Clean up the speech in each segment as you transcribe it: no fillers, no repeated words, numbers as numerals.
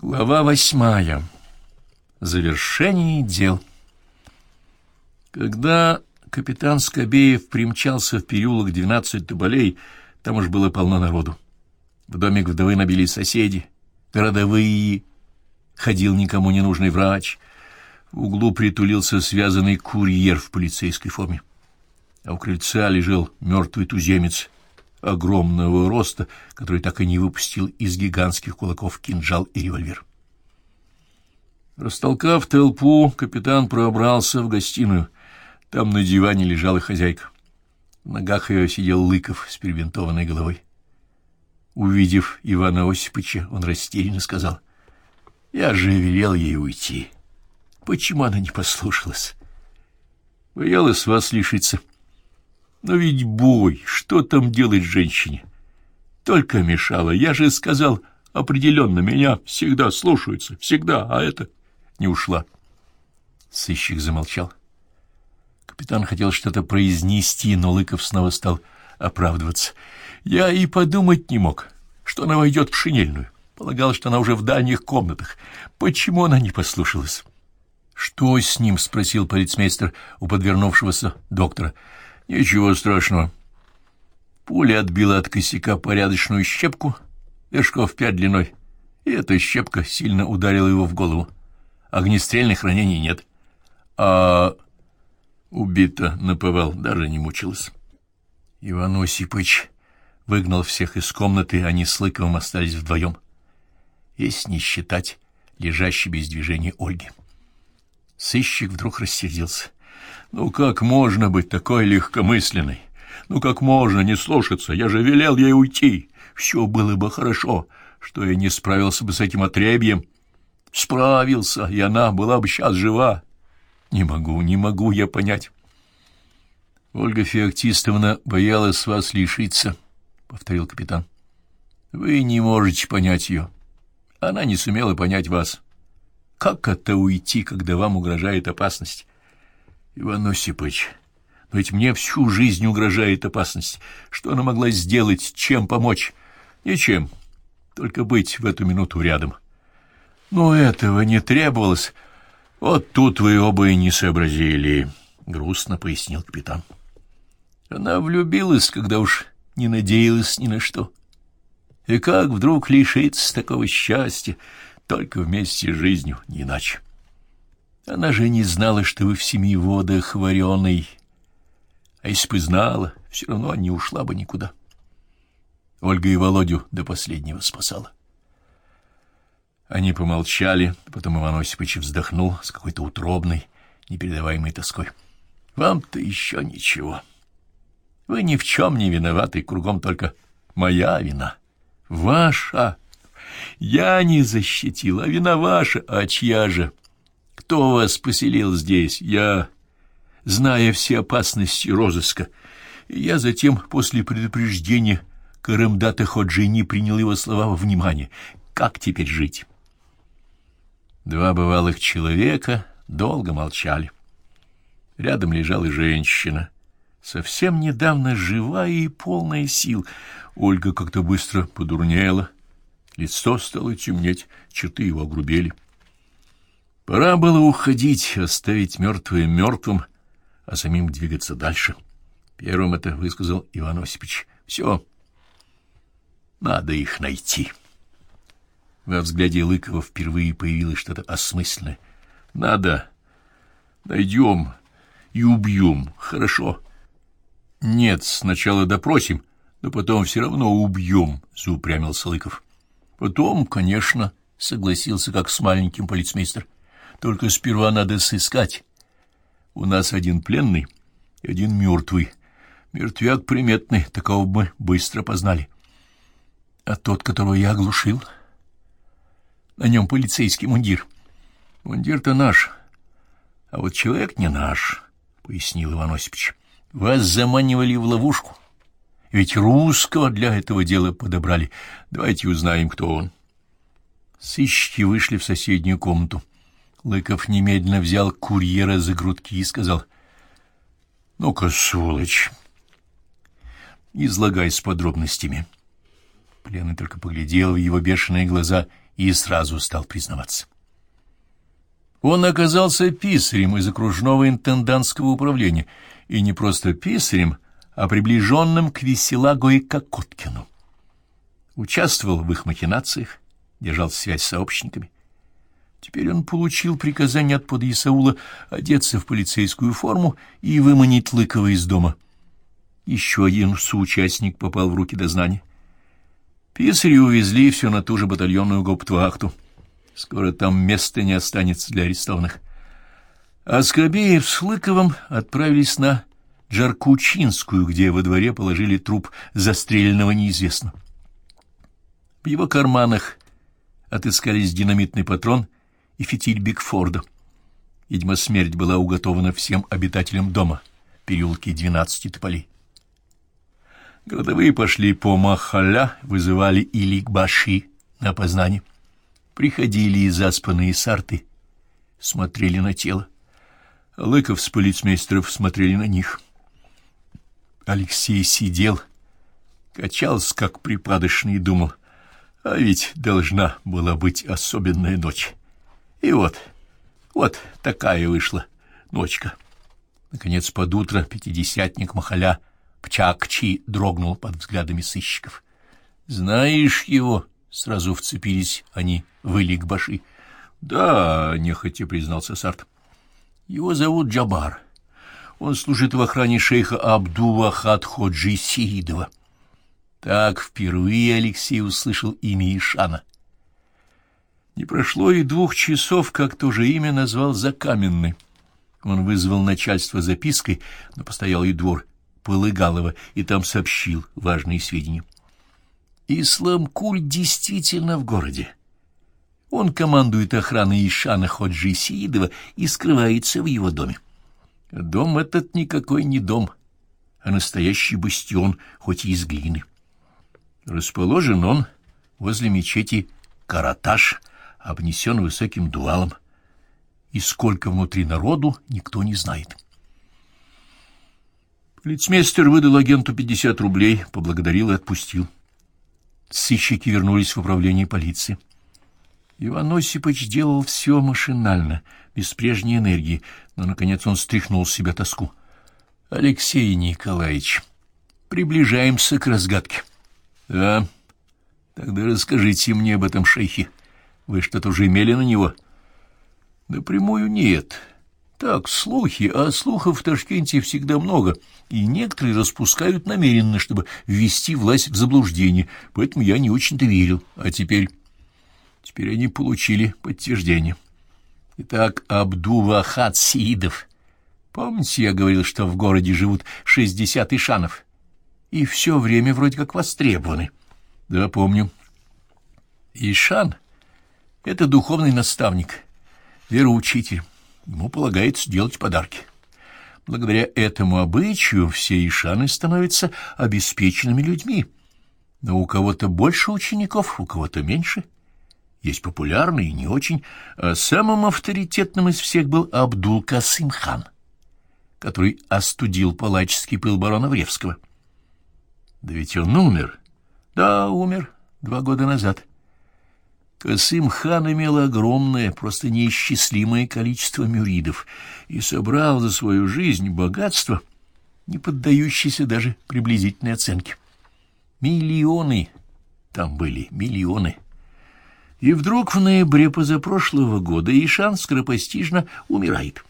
Глава 8. Завершение дел. Когда капитан Скобеев примчался в переулок 12 Тополей, там уж было полно народу. В домик вдовы набились соседи, городовые, ходил никому не нужный врач. В углу притулился связанный курьер в полицейской форме. А у крыльца лежал мертвый туземец огромного роста, который так и не выпустил из гигантских кулаков кинжал и револьвер. Растолкав толпу, капитан пробрался в гостиную. Там на диване лежала хозяйка. В ногах ее сидел Лыков с перебинтованной головой. Увидев Ивана Осиповича, он растерянно сказал: «Я же велел ей уйти. Почему она не послушалась? Боялась вас лишиться. Но ведь бой, что там делать женщине? Только мешала. Я же сказал определенно, меня всегда слушаются, всегда, а это не ушла». Сыщик замолчал. Капитан хотел что-то произнести, но Лыков снова стал оправдываться. «Я и подумать не мог, что она войдет в шинельную. Полагал, что она уже в дальних комнатах. Почему она не послушалась?» «Что с ним?» — спросил полицмейстер у подвернувшегося доктора. «Ничего страшного. Пуля отбила от косяка порядочную щепку, вершков 5 длиной, и эта щепка сильно ударила его в голову. Огнестрельных ранений нет. А убита наповал, даже не мучилась». Иван Осипович выгнал всех из комнаты, они с Лыковым остались вдвоем, если не считать лежащей без движения Ольги. Сыщик вдруг рассердился. «Ну как можно быть такой легкомысленной? Ну как можно не слушаться? Я же велел ей уйти. Все было бы хорошо, что я не справился бы с этим отребьем. Справился, и она была бы сейчас жива. Не могу я понять». «Ольга Феоктистовна боялась вас лишиться», — повторил капитан. «Вы не можете понять ее. Она не сумела понять вас. Как это уйти, когда вам угрожает опасность?» «Иван Осипович, но ведь мне всю жизнь угрожает опасность. Что она могла сделать, чем помочь? Ничем, только быть в эту минуту рядом». «Но этого не требовалось. Вот тут вы оба и не сообразили», — грустно пояснил капитан. «Она влюбилась, когда уж не надеялась ни на что. И как вдруг лишиться такого счастья, только вместе с жизнью, не иначе. Она же не знала, что вы в 7 водах вареный. А если бы знала, все равно не ушла бы никуда. Ольга и Володю до последнего спасала». Они помолчали, потом Иван Осипович вздохнул с какой-то утробной, непередаваемой тоской. «Вам-то еще ничего. Вы ни в чем не виноваты, кругом только моя вина. Ваша. Я не защитил, а вина ваша. А чья же? Кто вас поселил здесь? Я, зная все опасности розыска, и я затем, после предупреждения Карымдата Ходжи, не принял его слова во внимание. Как теперь жить?» Два бывалых человека долго молчали. Рядом лежала женщина, совсем недавно живая и полная сил. Ольга как-то быстро подурнела, лицо стало темнеть, черты его огрубели. Пора было уходить, оставить мертвое мертвым, а самим двигаться дальше. Первым это высказал Иван Осипович. «Все, надо их найти». Во взгляде Лыкова впервые появилось что-то осмысленное. «Надо. Найдем и убьем. Хорошо». «Нет, сначала допросим, но потом все равно убьем», — заупрямился Лыков. «Потом, конечно», — согласился как с маленьким полицмейстер. «Только сперва надо сыскать. У нас один пленный и один мертвый. Мертвяк приметный, такого бы мы быстро познали. А тот, которого я оглушил, на нем полицейский мундир. Мундир-то наш, а вот человек не наш», — пояснил Иван Осипович. «Вас заманивали в ловушку. Ведь русского для этого дела подобрали. Давайте узнаем, кто он». Сыщики вышли в соседнюю комнату. Лыков немедленно взял курьера за грудки и сказал: «Ну-ка, сволочь, излагай с подробностями». Пленный только поглядел в его бешеные глаза и сразу стал признаваться. Он оказался писарем из окружного интендантского управления, и не просто писарем, а приближенным к Веселагу и Кокоткину. Участвовал в их махинациях, держал связь с сообщниками. Теперь он получил приказание от подъясаула одеться в полицейскую форму и выманить Лыкова из дома. Еще один соучастник попал в руки дознания. Писаря увезли все на ту же батальонную гауптвахту. Скоро там места не останется для арестованных. А Скобеев с Лыковым отправились на Джаркучинскую, где во дворе положили труп застреленного неизвестного. В его карманах отыскались динамитный патрон и фитиль Бигфорда. Видимо, смерть была уготована всем обитателям дома в переулке 12 тополей. Городовые пошли по Махалля, вызывали Илик-Баши на опознание. Приходили заспанные сарты, смотрели на тело. Лыков с полицмейстеров смотрели на них. Алексей сидел, качался, как припадочный, и думал, а ведь должна была быть особенная ночь. И вот такая вышла ночка. Наконец, под утро пятидесятник Махаля Пчакчи дрогнул под взглядами сыщиков. «Знаешь его?» — сразу вцепились они в Илик-Баши. «Да», — нехотя признался Сарт. «Его зовут Джабар. Он служит в охране шейха Абдул-Вахад Ходжи Сеидова». Так впервые Алексей услышал имя Ишана. Не прошло и 2 часов, как то же имя назвал Закаменный. Он вызвал начальство запиской на постоялый двор Полыгалова и там сообщил важные сведения. Исламкуль действительно в городе. Он командует охраной Ишана Ходжи Сеидова и скрывается в его доме. Дом этот никакой не дом, а настоящий бастион, хоть и из глины. Расположен он возле мечети Караташ, обнесен высоким дуалом, и сколько внутри народу никто не знает. Полицмейстер выдал агенту 50 рублей, поблагодарил и отпустил. Сыщики вернулись в управление полиции. Иван Осипович делал все машинально, без прежней энергии, но, наконец, он стряхнул с себя тоску. — Алексей Николаевич, приближаемся к разгадке. — Да, тогда расскажите мне об этом шейхе. Вы что-то уже имели на него? — Напрямую нет. Так, слухи, а слухов в Ташкенте всегда много, и некоторые распускают намеренно, чтобы ввести власть в заблуждение, поэтому я не очень-то верил. А теперь они получили подтверждение. Итак, Абдул-Вахад Сеидов. Помните, я говорил, что в городе живут 60 ишанов? И все время вроде как востребованы. Да, помню. Ишан — это духовный наставник, вероучитель. Ему полагается делать подарки. Благодаря этому обычаю все ишаны становятся обеспеченными людьми. Но у кого-то больше учеников, у кого-то меньше. Есть популярные и не очень. А самым авторитетным из всех был Абдул-Касым-хан, который остудил палаческий пыл барона Вревского. Да ведь он умер. Да, умер 2 года назад. Касым-хан имел огромное, просто неисчислимое количество мюридов и собрал за свою жизнь богатство, не поддающееся даже приблизительной оценке. Миллионы там были, миллионы. И вдруг в ноябре позапрошлого года Ишан скоропостижно умирает.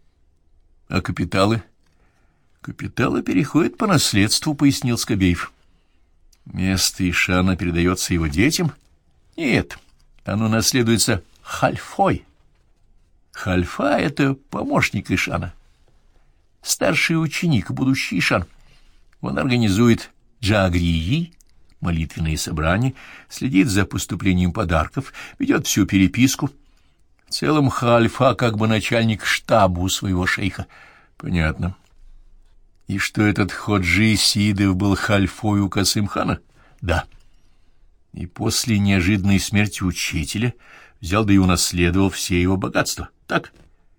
А капиталы? Капиталы переходят по наследству, пояснил Скобеев. Место Ишана передается его детям? Нет. Оно наследуется хальфой. Хальфа — это помощник Ишана, старший ученик, будущий Ишан. Он организует джагрии, молитвенные собрания, следит за поступлением подарков, ведет всю переписку. В целом хальфа как бы начальник штаба у своего шейха. Понятно. И что этот Ходжи Сеидов был хальфой у Касым-хана? Да. И после неожиданной смерти учителя взял да и унаследовал все его богатства. Так?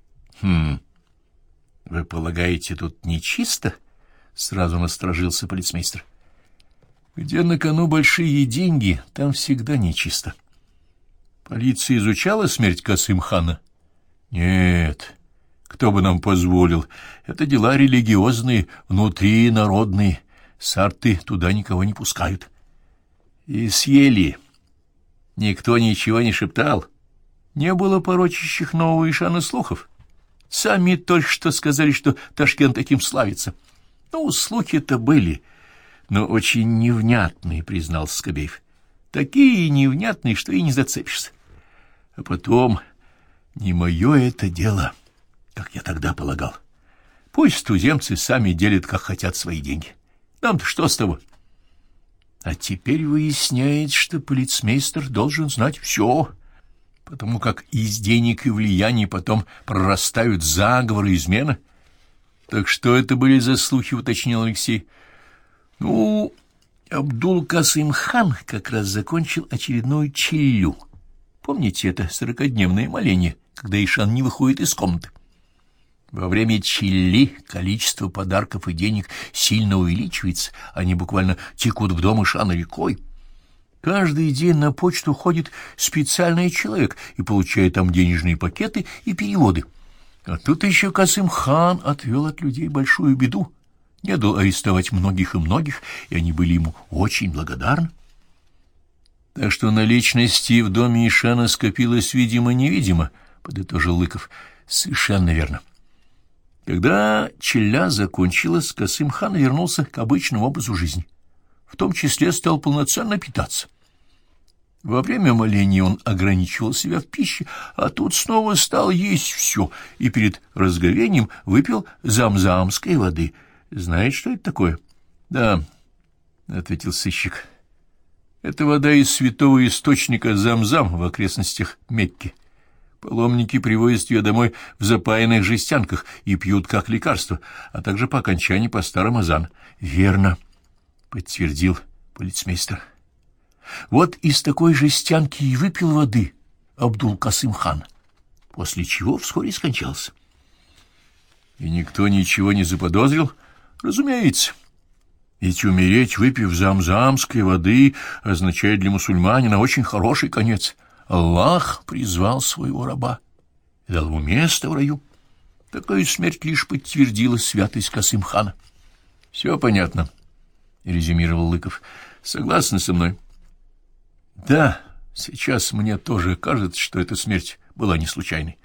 Вы полагаете, тут нечисто? Сразу насторожился полицмейстер. Где на кону большие деньги, там всегда нечисто. Полиция изучала смерть Касым-хана? Нет, кто бы нам позволил. Это дела религиозные, внутринародные. Сарты туда никого не пускают. И съели. Никто ничего не шептал. Не было порочащих нового Ишана слухов. Сами только что сказали, что Ташкент таким славится. Ну, слухи-то были, но очень невнятные, признался Скобеев. Такие невнятные, что и не зацепишься. А потом, не мое это дело, как я тогда полагал. Пусть туземцы сами делят, как хотят, свои деньги. Нам-то что с того? А теперь выясняется, что полицмейстер должен знать все, потому как из денег и влияний потом прорастают заговоры и измены. Так что это были за слухи, уточнил Алексей. Ну, Абдул-Касым-хан как раз закончил очередную чиллю. Помните это 40-дневное моление, когда Ишан не выходит из комнаты? Во время чилли количество подарков и денег сильно увеличивается, они буквально текут в дом Ишана рекой. Каждый день на почту ходит специальный человек и получает там денежные пакеты и переводы. А тут еще Касым-хан отвел от людей большую беду. Не дал арестовать многих и многих, и они были ему очень благодарны. Так что наличности в доме Ишана скопилось видимо-невидимо, подытожил Лыков. Совершенно верно. Когда челя закончилась, Касым-хан вернулся к обычному образу жизни. В том числе стал полноценно питаться. Во время моления он ограничивал себя в пище, а тут снова стал есть все и перед разговением выпил замзамской воды. Знаете, что это такое? — Да, — ответил сыщик. — Это вода из святого источника Замзам в окрестностях Мекки. Паломники привозят ее домой в запаянных жестянках и пьют как лекарство, а также по окончании поста Рамазана. — Верно, — подтвердил полицмейстер. Вот из такой жестянки и выпил воды Абдул-Касым-хан, после чего вскоре скончался. И никто ничего не заподозрил? Разумеется. Ведь умереть, выпив замзамской воды, означает для мусульманина очень хороший конец. Аллах призвал своего раба и дал ему место в раю. Такая смерть лишь подтвердила святость Касым-хана. — Все понятно, — резюмировал Лыков. — Согласны со мной? — Да, сейчас мне тоже кажется, что эта смерть была не случайной.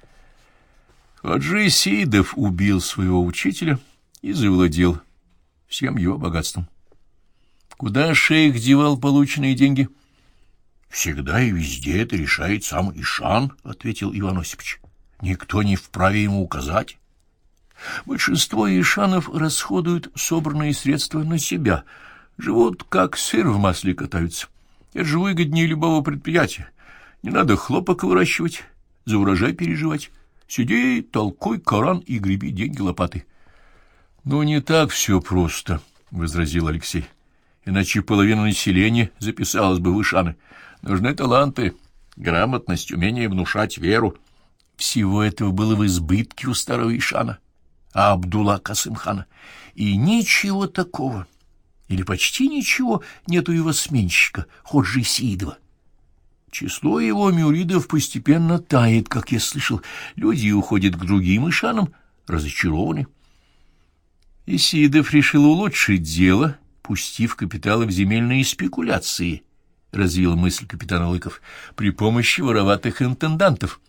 Хаджи Сеидов убил своего учителя и завладел всем его богатством. Куда шейх девал полученные деньги? — Всегда и везде это решает сам Ишан, — ответил Иван Осипович. — Никто не вправе ему указать. Большинство ишанов расходуют собранные средства на себя, живут как сыр в масле катаются. Это же выгоднее любого предприятия. Не надо хлопок выращивать, за урожай переживать. Сиди, толкуй Коран и греби деньги лопатой. — Ну, не так все просто, — возразил Алексей. — Иначе половина населения записалась бы в ишаны. Нужны таланты, грамотность, умение внушать веру. Всего этого было в избытке у старого ишана, а Абдулла Касым-хана. И ничего такого, или почти ничего, нет у его сменщика, Ходжи Сеидова. Число его мюридов постепенно тает, как я слышал. Люди уходят к другим ишанам, разочарованы. И Сеидов решил улучшить дело, пустив капиталы в земельные спекуляции, — развил мысль капитана Лыков, — при помощи вороватых интендантов.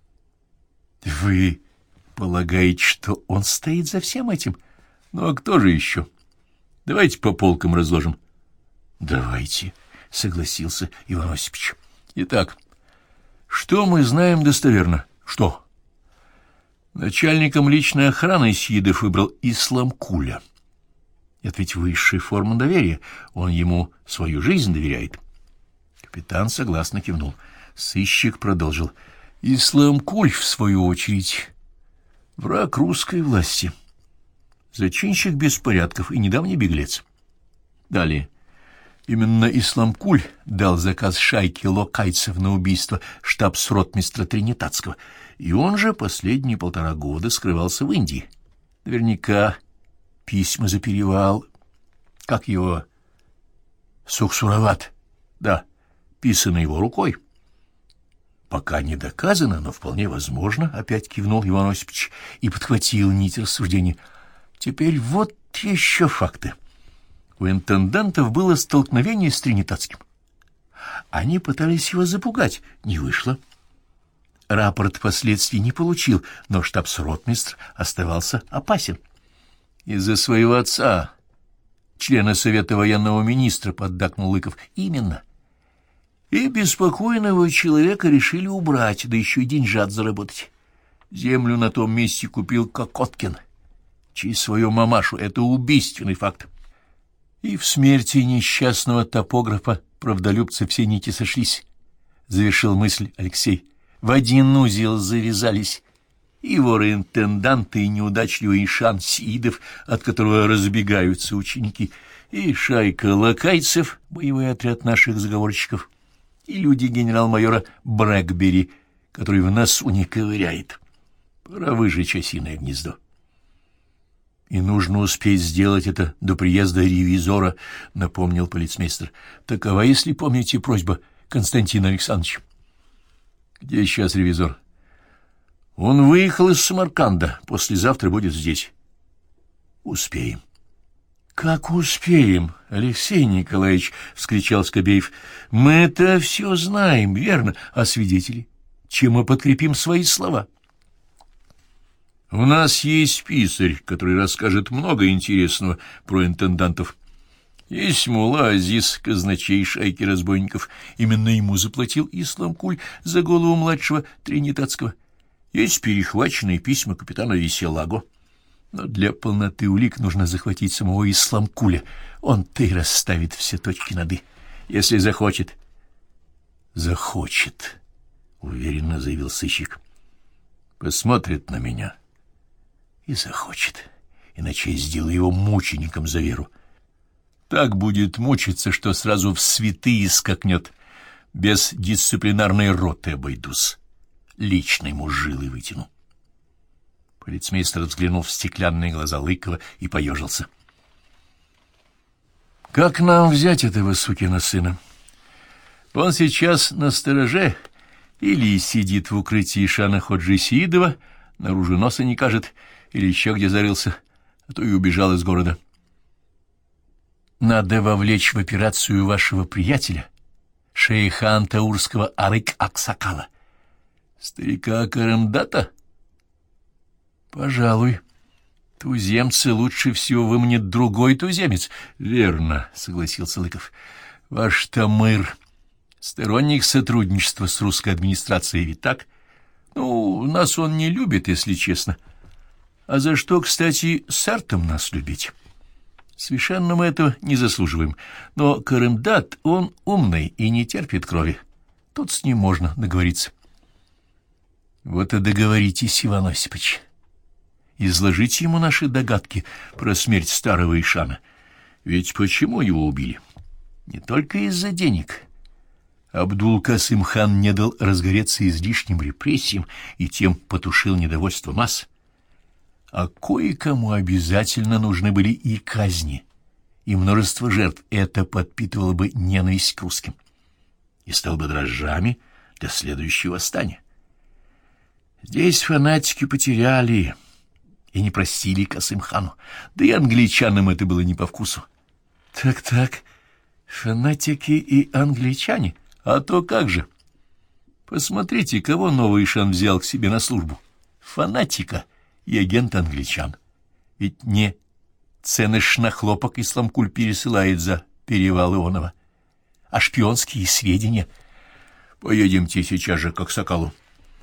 — Вы полагаете, что он стоит за всем этим? Ну, а кто же еще? Давайте по полкам разложим. — Давайте, — согласился Иван Осипович. — Итак, что мы знаем достоверно? Что? Начальником личной охраны Сеидов выбрал Исламкуля. Это ведь высшая форма доверия, он ему свою жизнь доверяет. Капитан согласно кивнул. Сыщик продолжил. Исламкуль, в свою очередь, враг русской власти, зачинщик беспорядков и недавний беглец. Далее. Именно Исламкуль дал заказ шайке локайцев на убийство штабс-ротмистра Тринитатского, и он же последние 1,5 года скрывался в Индии. Наверняка письма за перевал, как его, Суксурават, да, писаны его рукой. пока не доказано, но вполне возможно, — опять кивнул Иван Осипович и подхватил нить рассуждений. Теперь вот еще факты. У интендантов было столкновение с Тринитатским. Они пытались его запугать, не вышло. Рапорт последствий не получил, но штабс-ротмистр оставался опасен. Из-за своего отца, члена Совета военного министра, поддакнул Лыков. Именно. И беспокойного человека решили убрать, да еще и деньжат заработать. Землю на том месте купил Кокоткин. Через свою мамашу. Это убийственный факт. И в смерти несчастного топографа правдолюбцы все нити сошлись, — завершил мысль Алексей. В один узел завязались и воры-интенданты, и неудачливый Ишан Сиидов, от которого разбегаются ученики, и шайка лакайцев, боевой отряд наших заговорщиков, и люди генерал-майора Брэкбери, который в носу не ковыряет. Пора выжечь осиное гнездо. И нужно успеть сделать это до приезда ревизора, — напомнил полицмейстер. Такова, если помните, просьба Константина Александровича. Где сейчас ревизор? Он выехал из Самарканда. Послезавтра будет здесь. Успеем. Как успеем, Алексей Николаевич, — вскричал Скобеев. Мы-то все знаем, верно, а свидетели? Чем мы подкрепим свои слова? У нас есть писарь, который расскажет много интересного про интендантов. Есть мулла Азиз, казначей шайки разбойников. Именно ему заплатил Исламкуль за голову младшего Тринитатского. Есть перехваченные письма капитана Веселаго. Но для полноты улик нужно захватить самого Исламкуля. Он-то и расставит все точки над «и», если захочет. — Захочет, — уверенно заявил сыщик. — Посмотрит на меня и захочет, иначе я сделаю его мучеником за веру. Так будет мучиться, что сразу в святые скакнет. Без дисциплинарной роты обойдусь. Лично ему жилы вытяну. Полицмейстер взглянул в стеклянные глаза Лыкова и поежился. — Как нам взять этого сукина сына? Он сейчас на стороже или сидит в укрытии Ишана Ходжи Сиидова, наружу носа не кажет, или еще где зарылся, а то и убежал из города. Надо вовлечь в операцию вашего приятеля, шейха Антаурского Арык-Аксакала. Старика Карамдата? Пожалуй. Туземцы лучше всего выманит другой туземец. Верно, согласился Лыков. Ваш Тамыр сторонник сотрудничества с русской администрацией, ведь так? Ну, нас он не любит, если честно. А за что, кстати, сартом нас любить? Совершенно мы этого не заслуживаем. Но Карамдат, он умный и не терпит крови. Тут с ним можно договориться. Вот и договоритесь, Иван Осипович. Изложите ему наши догадки про смерть старого Ишана. Ведь почему его убили? Не только из-за денег. Абдул-Касым-хан не дал разгореться излишним репрессиям и тем потушил недовольство масс. А кое-кому обязательно нужны были и казни, и множество жертв. Это подпитывало бы ненависть к русским и стало бы дрожжами для следующего восстания. Здесь фанатики потеряли и не простили Касым-хану, да и англичанам это было не по вкусу. Так, фанатики и англичане, а то как же? Посмотрите, кого новый Ишан взял к себе на службу. Фанатика и агент англичан. Ведь не ценыш на хлопок Исламкуль пересылает за перевал Ионова, а шпионские сведения. Поедемте сейчас же к Аксакалу.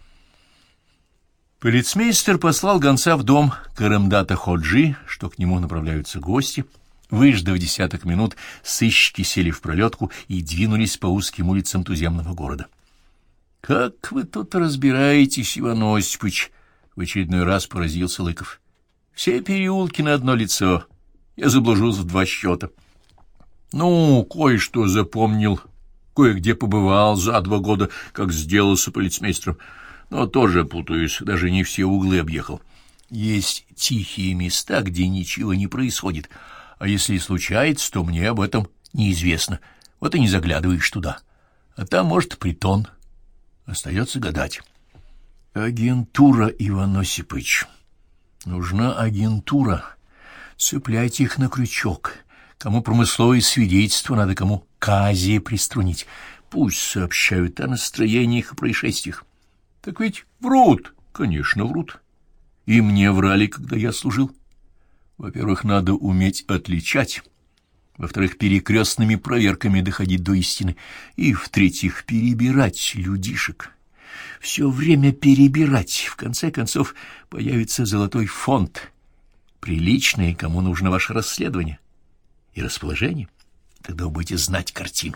Полицмейстер послал гонца в дом Карамдата Ходжи, что к нему направляются гости. Выждав 10 минут, сыщики сели в пролетку и двинулись по узким улицам туземного города. — Как вы тут разбираетесь, Иван Осипович? — в очередной раз поразился Лыков. — Все переулки на одно лицо. Я заблужусь в 2 счета. — Ну, кое-что запомнил, кое-где побывал за 2 года, как сделался полицмейстером. Но тоже путаюсь, даже не все углы объехал. Есть тихие места, где ничего не происходит, а если и случается, то мне об этом неизвестно. Вот и не заглядываешь туда. А там, может, притон, Остается гадать. Агентура, Иван Осипович. Нужна агентура. Цепляйте их на крючок. Кому промысловое свидетельство надо, кому кази приструнить. Пусть сообщают о настроениях и происшествиях. Так ведь врут, конечно, врут. И мне врали, когда я служил. Во-первых, надо уметь отличать. Во-вторых, перекрестными проверками доходить до истины. И, в-третьих, перебирать людишек. Все время перебирать. В конце концов, появится золотой фонд. Приличный, кому нужно ваше расследование и расположение. Тогда вы будете знать картину.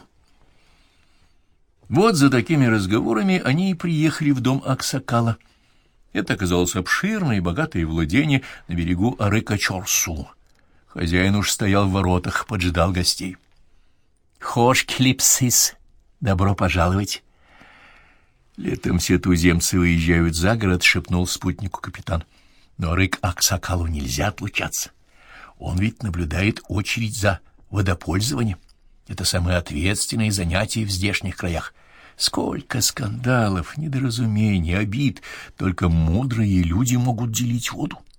Вот за такими разговорами они и приехали в дом Аксакала. Это оказалось обширное и богатое владение на берегу Арыка-Чорсу. Хозяин уж стоял в воротах, поджидал гостей. «Хош, Клипсис, добро пожаловать!» «Летом все туземцы выезжают за город», — шепнул спутнику капитан. «Но Арык-Аксакалу нельзя отлучаться. Он ведь наблюдает очередь за водопользованием. Это самое ответственное занятие в здешних краях. Сколько скандалов, недоразумений, обид. Только мудрые люди могут делить воду.